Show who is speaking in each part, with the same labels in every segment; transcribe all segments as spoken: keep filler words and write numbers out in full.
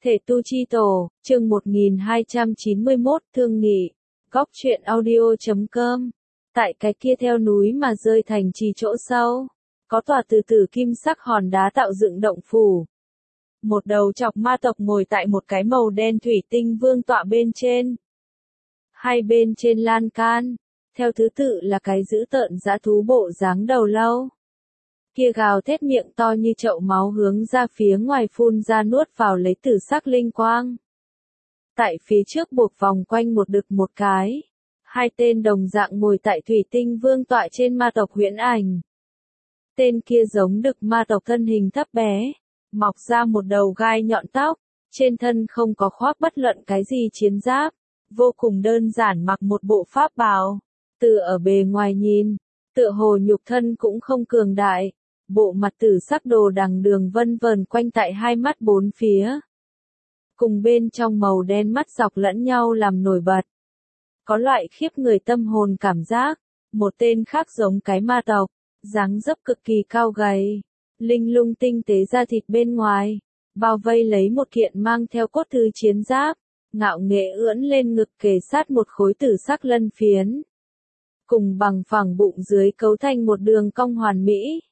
Speaker 1: Thể tu chi tổ, chương một nghìn hai trăm chín mươi mốt, thương nghị. Góc truyện audio chấm com. Tại cái kia theo núi mà rơi thành trì chỗ sâu, có tòa từ tử kim sắc hòn đá tạo dựng động phủ. Một đầu chọc ma tộc ngồi tại một cái màu đen thủy tinh vương tọa bên trên. Hai bên trên lan can, theo thứ tự là cái dữ tợn dã thú bộ dáng đầu lâu. Kia gào thét miệng to như chậu máu hướng ra phía ngoài phun ra nuốt vào lấy tử sắc linh quang. Tại phía trước buộc vòng quanh một đực một cái. Hai tên đồng dạng ngồi tại thủy tinh vương tọa trên ma tộc huyễn ảnh. Tên kia giống đực ma tộc thân hình thấp bé, mọc ra một đầu gai nhọn tóc, trên thân không có khoác bất luận cái gì chiến giáp, vô cùng đơn giản mặc một bộ pháp bào. Từ ở bề ngoài nhìn, tựa hồ nhục thân cũng không cường đại. Bộ mặt tử sắc đồ đằng đường vân vờn quanh tại hai mắt bốn phía. Cùng bên trong màu đen mắt dọc lẫn nhau làm nổi bật. Có loại khiếp người tâm hồn cảm giác. Một tên khác giống cái ma tộc, dáng dấp cực kỳ cao gầy. Linh lung tinh tế da thịt bên ngoài. Bao vây lấy một kiện mang theo cốt thư chiến giáp. Ngạo nghệ ưỡn lên ngực kề sát một khối tử sắc lân phiến. Cùng bằng phẳng bụng dưới cấu thành một đường cong hoàn mỹ.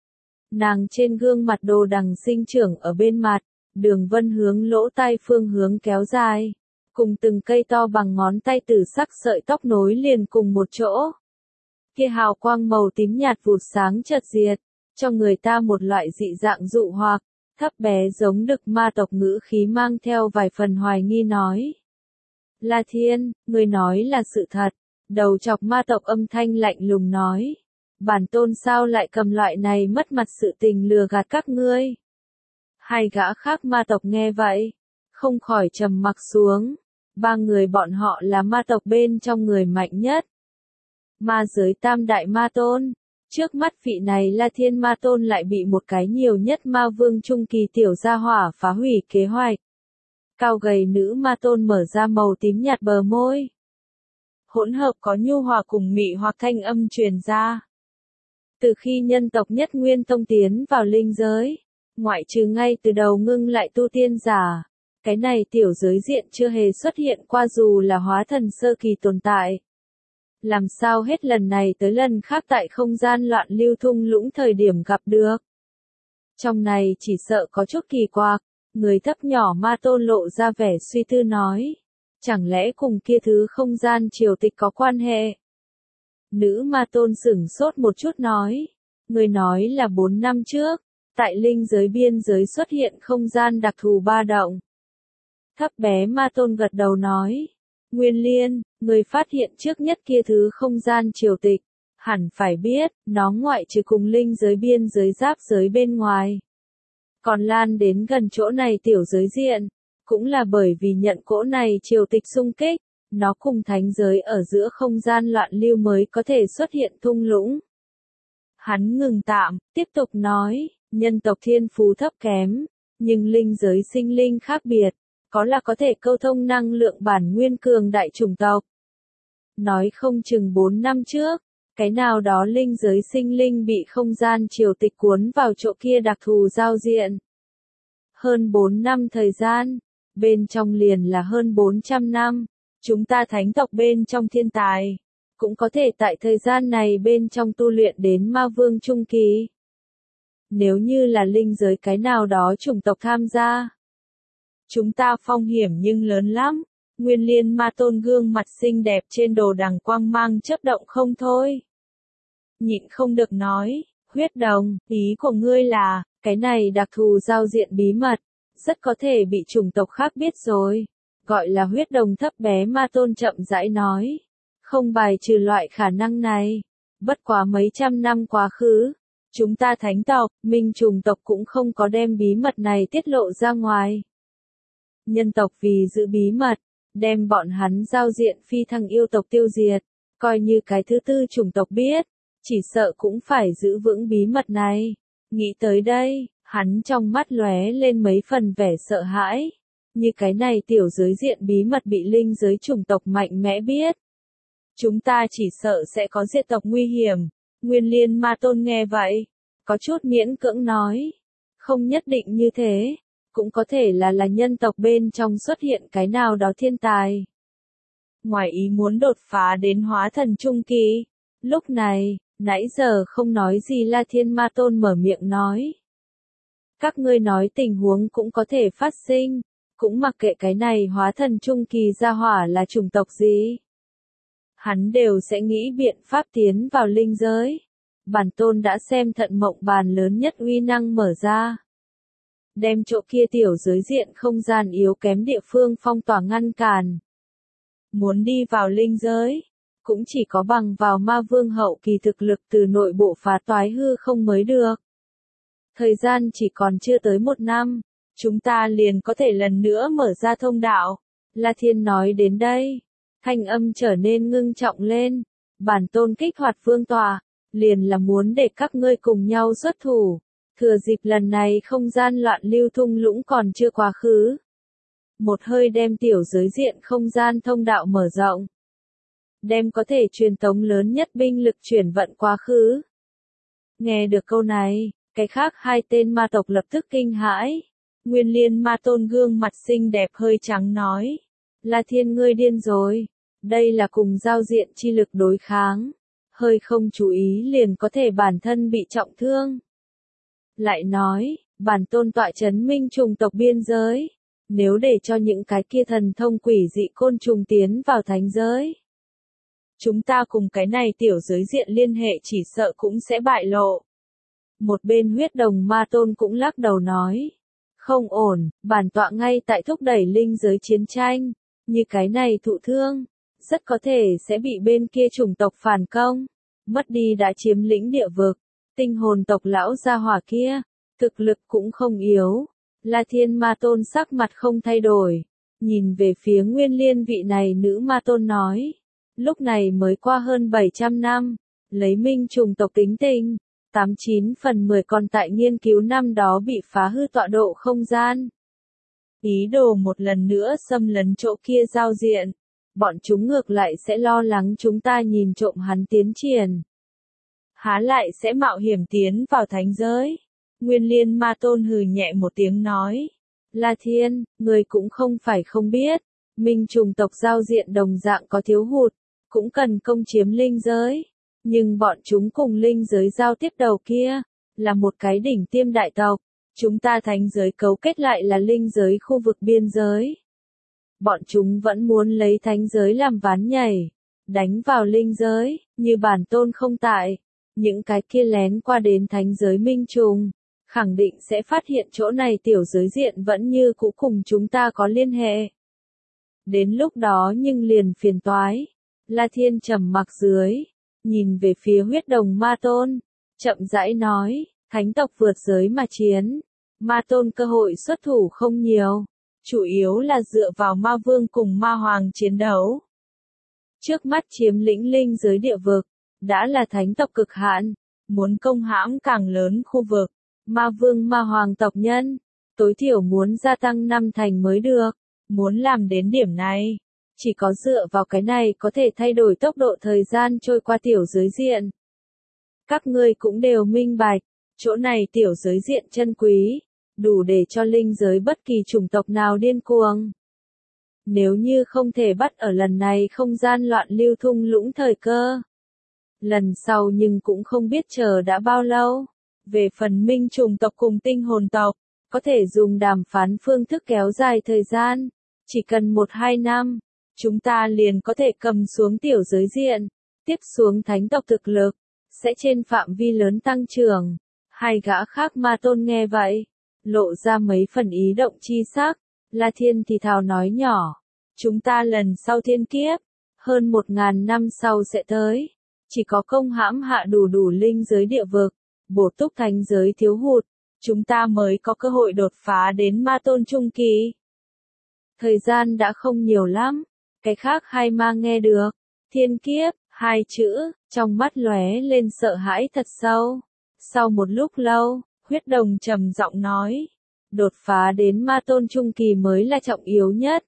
Speaker 1: Nàng trên gương mặt đồ đằng sinh trưởng ở bên mặt, đường vân hướng lỗ tai phương hướng kéo dài, cùng từng cây to bằng ngón tay tử sắc sợi tóc nối liền cùng một chỗ. Kia hào quang màu tím nhạt vụt sáng chợt diệt, cho người ta một loại dị dạng dụ hoặc, thấp bé giống đực ma tộc ngữ khí mang theo vài phần hoài nghi nói. La Thiên, người nói là sự thật, đầu chọc ma tộc âm thanh lạnh lùng nói. Bản tôn sao lại cầm loại này mất mặt sự tình lừa gạt các ngươi. Hai gã khác ma tộc nghe vậy, không khỏi trầm mặc xuống. Ba người bọn họ là ma tộc bên trong người mạnh nhất. Ma giới tam đại ma tôn, trước mắt vị này La Thiên ma tôn lại bị một cái nhiều nhất ma vương trung kỳ tiểu gia hỏa phá hủy kế hoạch. Cao gầy nữ ma tôn mở ra màu tím nhạt bờ môi. Hỗn hợp có nhu hòa cùng mị hoặc thanh âm truyền ra. Từ khi nhân tộc nhất nguyên tông tiến vào linh giới, ngoại trừ ngay từ đầu ngưng lại tu tiên giả, cái này tiểu giới diện chưa hề xuất hiện qua dù là hóa thần sơ kỳ tồn tại. Làm sao hết lần này tới lần khác tại không gian loạn lưu thung lũng thời điểm gặp được. Trong này chỉ sợ có chút kỳ quặc, người thấp nhỏ ma tôn lộ ra vẻ suy tư nói. Chẳng lẽ cùng kia thứ không gian triều tịch có quan hệ? Nữ ma tôn sửng sốt một chút nói. Người nói là bốn năm trước, tại linh giới biên giới xuất hiện không gian đặc thù ba động. Thấp bé ma tôn gật đầu nói. Nguyên Liên, người phát hiện trước nhất kia thứ không gian triều tịch, hẳn phải biết, nó ngoại trừ cùng linh giới biên giới giáp giới bên ngoài. Còn lan đến gần chỗ này tiểu giới diện, cũng là bởi vì nhận cỗ này triều tịch xung kích. Nó cùng thánh giới ở giữa không gian loạn lưu mới có thể xuất hiện thung lũng. Hắn ngừng tạm, tiếp tục nói, nhân tộc thiên phú thấp kém, nhưng linh giới sinh linh khác biệt, có là có thể câu thông năng lượng bản nguyên cường đại chủng tộc. Nói không chừng bốn năm trước, cái nào đó linh giới sinh linh bị không gian triều tịch cuốn vào chỗ kia đặc thù giao diện. Hơn bốn năm thời gian, bên trong liền là hơn bốn trăm năm. Chúng ta thánh tộc bên trong thiên tài, cũng có thể tại thời gian này bên trong tu luyện đến ma vương trung kỳ. Nếu như là linh giới cái nào đó chủng tộc tham gia, chúng ta phong hiểm nhưng lớn lắm. Nguyên Liên ma tôn gương mặt xinh đẹp trên đồ đằng quang mang chớp động không thôi. Nhịn không được nói, huyết đồng, ý của ngươi là, cái này đặc thù giao diện bí mật, rất có thể bị chủng tộc khác biết rồi. Gọi là huyết đồng thấp bé ma tôn chậm rãi nói. Không bài trừ loại khả năng này. Bất quá mấy trăm năm quá khứ. Chúng ta thánh tộc, minh trùng tộc cũng không có đem bí mật này tiết lộ ra ngoài. Nhân tộc vì giữ bí mật, đem bọn hắn giao diện phi thăng yêu tộc tiêu diệt. Coi như cái thứ tư chủng tộc biết, chỉ sợ cũng phải giữ vững bí mật này. Nghĩ tới đây, hắn trong mắt lóe lên mấy phần vẻ sợ hãi. Như cái này tiểu giới diện bí mật bị linh giới chủng tộc mạnh mẽ biết. Chúng ta chỉ sợ sẽ có diệt tộc nguy hiểm. Nguyên Liên ma tôn nghe vậy, có chút miễn cưỡng nói. Không nhất định như thế. cũng có thể là là nhân tộc bên trong xuất hiện cái nào đó thiên tài. Ngoài ý muốn đột phá đến hóa thần trung kỳ. Lúc này, nãy giờ không nói gì La Thiên Ma Tôn mở miệng nói. Các ngươi nói tình huống cũng có thể phát sinh, cũng mặc kệ cái này hóa thần trung kỳ gia hỏa là chủng tộc gì. Hắn đều sẽ nghĩ biện pháp tiến vào linh giới. Bản tôn đã xem thận mộng bàn lớn nhất uy năng mở ra. Đem chỗ kia tiểu giới diện không gian yếu kém địa phương phong tỏa ngăn cản. Muốn đi vào linh giới, cũng chỉ có bằng vào ma vương hậu kỳ thực lực từ nội bộ phá toái hư không mới được. Thời gian chỉ còn chưa tới một năm, chúng ta liền có thể lần nữa mở ra thông đạo. La Thiên nói đến đây, thanh âm trở nên ngưng trọng lên. Bản tôn kích hoạt vương tòa, liền là muốn để các ngươi cùng nhau xuất thủ. Thừa dịp lần này không gian loạn lưu thung lũng còn chưa quá khứ. Một hơi đem tiểu giới diện không gian thông đạo mở rộng. Đem có thể truyền tống lớn nhất binh lực chuyển vận quá khứ. Nghe được câu này, cái khác hai tên ma tộc lập tức kinh hãi. Nguyên Liên Ma Tôn gương mặt xinh đẹp hơi trắng nói. La Thiên ngươi điên rồi. Đây là cùng giao diện chi lực đối kháng. Hơi không chú ý liền có thể bản thân bị trọng thương. Lại nói, bản tôn tọa chấn minh trùng tộc biên giới. Nếu để cho những cái kia thần thông quỷ dị côn trùng tiến vào thánh giới. Chúng ta cùng cái này tiểu giới diện liên hệ chỉ sợ cũng sẽ bại lộ. Một bên huyết đồng ma tôn cũng lắc đầu nói. Không ổn, bản tọa ngay tại thúc đẩy linh giới chiến tranh. Như cái này thụ thương, rất có thể sẽ bị bên kia chủng tộc phản công. Mất đi đã chiếm lĩnh địa vực. Tinh hồn tộc lão gia hỏa kia, thực lực cũng không yếu. La Thiên Ma Tôn sắc mặt không thay đổi. Nhìn về phía Nguyên Liên vị này nữ ma tôn nói. Lúc này mới qua hơn bảy trăm năm. Lấy minh trùng tộc tính tình. tám chín phần mười còn tại nghiên cứu năm đó bị phá hư tọa độ không gian. Ý đồ một lần nữa xâm lấn chỗ kia giao diện. Bọn chúng ngược lại sẽ lo lắng chúng ta nhìn trộm hắn tiến triển. Há lại sẽ mạo hiểm tiến vào thánh giới. Nguyên Liên Ma Tôn hừ nhẹ một tiếng nói. La Thiên, người cũng không phải không biết. Minh trùng tộc giao diện đồng dạng có thiếu hụt. Cũng cần công chiếm linh giới. Nhưng bọn chúng cùng linh giới giao tiếp đầu kia. Là một cái đỉnh tiêm đại tộc. Chúng ta thánh giới cấu kết lại là linh giới khu vực biên giới. Bọn chúng vẫn muốn lấy thánh giới làm ván nhảy. Đánh vào linh giới. Như bản tôn không tại. Những cái kia lén qua đến thánh giới minh trùng. Khẳng định sẽ phát hiện chỗ này tiểu giới diện vẫn như cũ cùng chúng ta có liên hệ. Đến lúc đó nhưng liền phiền toái. La Thiên trầm mặc dưới. Nhìn về phía huyết đồng ma tôn. Chậm rãi nói. Thánh tộc vượt giới mà chiến. Ma tôn cơ hội xuất thủ không nhiều. Chủ yếu là dựa vào ma vương cùng ma hoàng chiến đấu. Trước mắt chiếm lĩnh linh giới địa vực. Đã là thánh tộc cực hạn. Muốn công hãm càng lớn khu vực. Ma vương ma hoàng tộc nhân. Tối thiểu muốn gia tăng năm thành mới được. Muốn làm đến điểm này. Chỉ có dựa vào cái này có thể thay đổi tốc độ thời gian trôi qua tiểu giới diện. Các ngươi cũng đều minh bạch. Chỗ này tiểu giới diện chân quý. Đủ để cho linh giới bất kỳ chủng tộc nào điên cuồng. Nếu như không thể bắt ở lần này không gian loạn lưu thung lũng thời cơ. Lần sau nhưng cũng không biết chờ đã bao lâu. Về phần minh trùng tộc cùng tinh hồn tộc, có thể dùng đàm phán phương thức kéo dài thời gian. Chỉ cần một hai năm, chúng ta liền có thể cầm xuống tiểu giới diện. Tiếp xuống thánh tộc thực lực, sẽ trên phạm vi lớn tăng trưởng. Hai gã khác ma tôn nghe vậy, lộ ra mấy phần ý động chi sắc. La Thiên thì thào nói nhỏ. Chúng ta lần sau thiên kiếp, hơn một ngàn năm sau sẽ tới. Chỉ có công hãm hạ đủ đủ linh giới địa vực, bổ túc thánh giới thiếu hụt, chúng ta mới có cơ hội đột phá đến ma tôn trung kỳ. Thời gian đã không nhiều lắm, cái khác hai ma nghe được, thiên kiếp, hai chữ, trong mắt lóe lên sợ hãi thật sâu. Sau một lúc lâu, huyết đồng trầm giọng nói, đột phá đến ma tôn trung kỳ mới là trọng yếu nhất.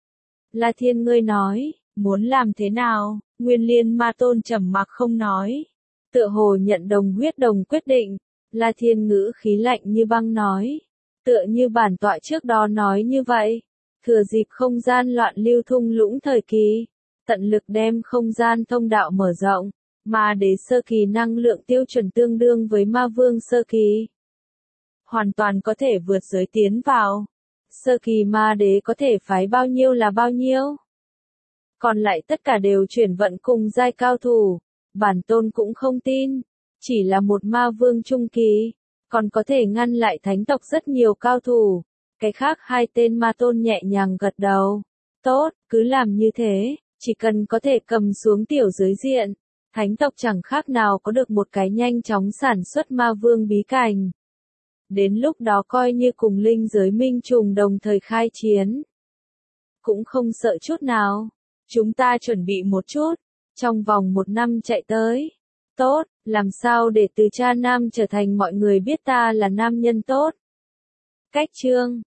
Speaker 1: La Thiên ngươi nói, muốn làm thế nào? Nguyên Liên Ma Tôn trầm mặc không nói. Tựa hồ nhận đồng huyết đồng quyết định. La Thiên ngữ khí lạnh như băng nói. Tựa như bản tọa trước đó nói như vậy, thừa dịp không gian loạn lưu thung lũng thời kỳ, tận lực đem không gian thông đạo mở rộng, ma đế sơ kỳ năng lượng tiêu chuẩn tương đương với ma vương sơ kỳ. Hoàn toàn có thể vượt giới tiến vào. Sơ kỳ ma đế có thể phái bao nhiêu là bao nhiêu. Còn lại tất cả đều chuyển vận cùng giai cao thủ. Bản tôn cũng không tin. Chỉ là một ma vương trung kỳ. Còn có thể ngăn lại thánh tộc rất nhiều cao thủ. Cái khác hai tên ma tôn nhẹ nhàng gật đầu. Tốt, cứ làm như thế. Chỉ cần có thể cầm xuống tiểu giới diện. Thánh tộc chẳng khác nào có được một cái nhanh chóng sản xuất ma vương bí cảnh. Đến lúc đó coi như cùng linh giới minh trùng đồng thời khai chiến. Cũng không sợ chút nào. Chúng ta chuẩn bị một chút. Trong vòng một năm chạy tới. Tốt, làm sao để từ cha nam trở thành mọi người biết ta là nam nhân tốt. Cách chương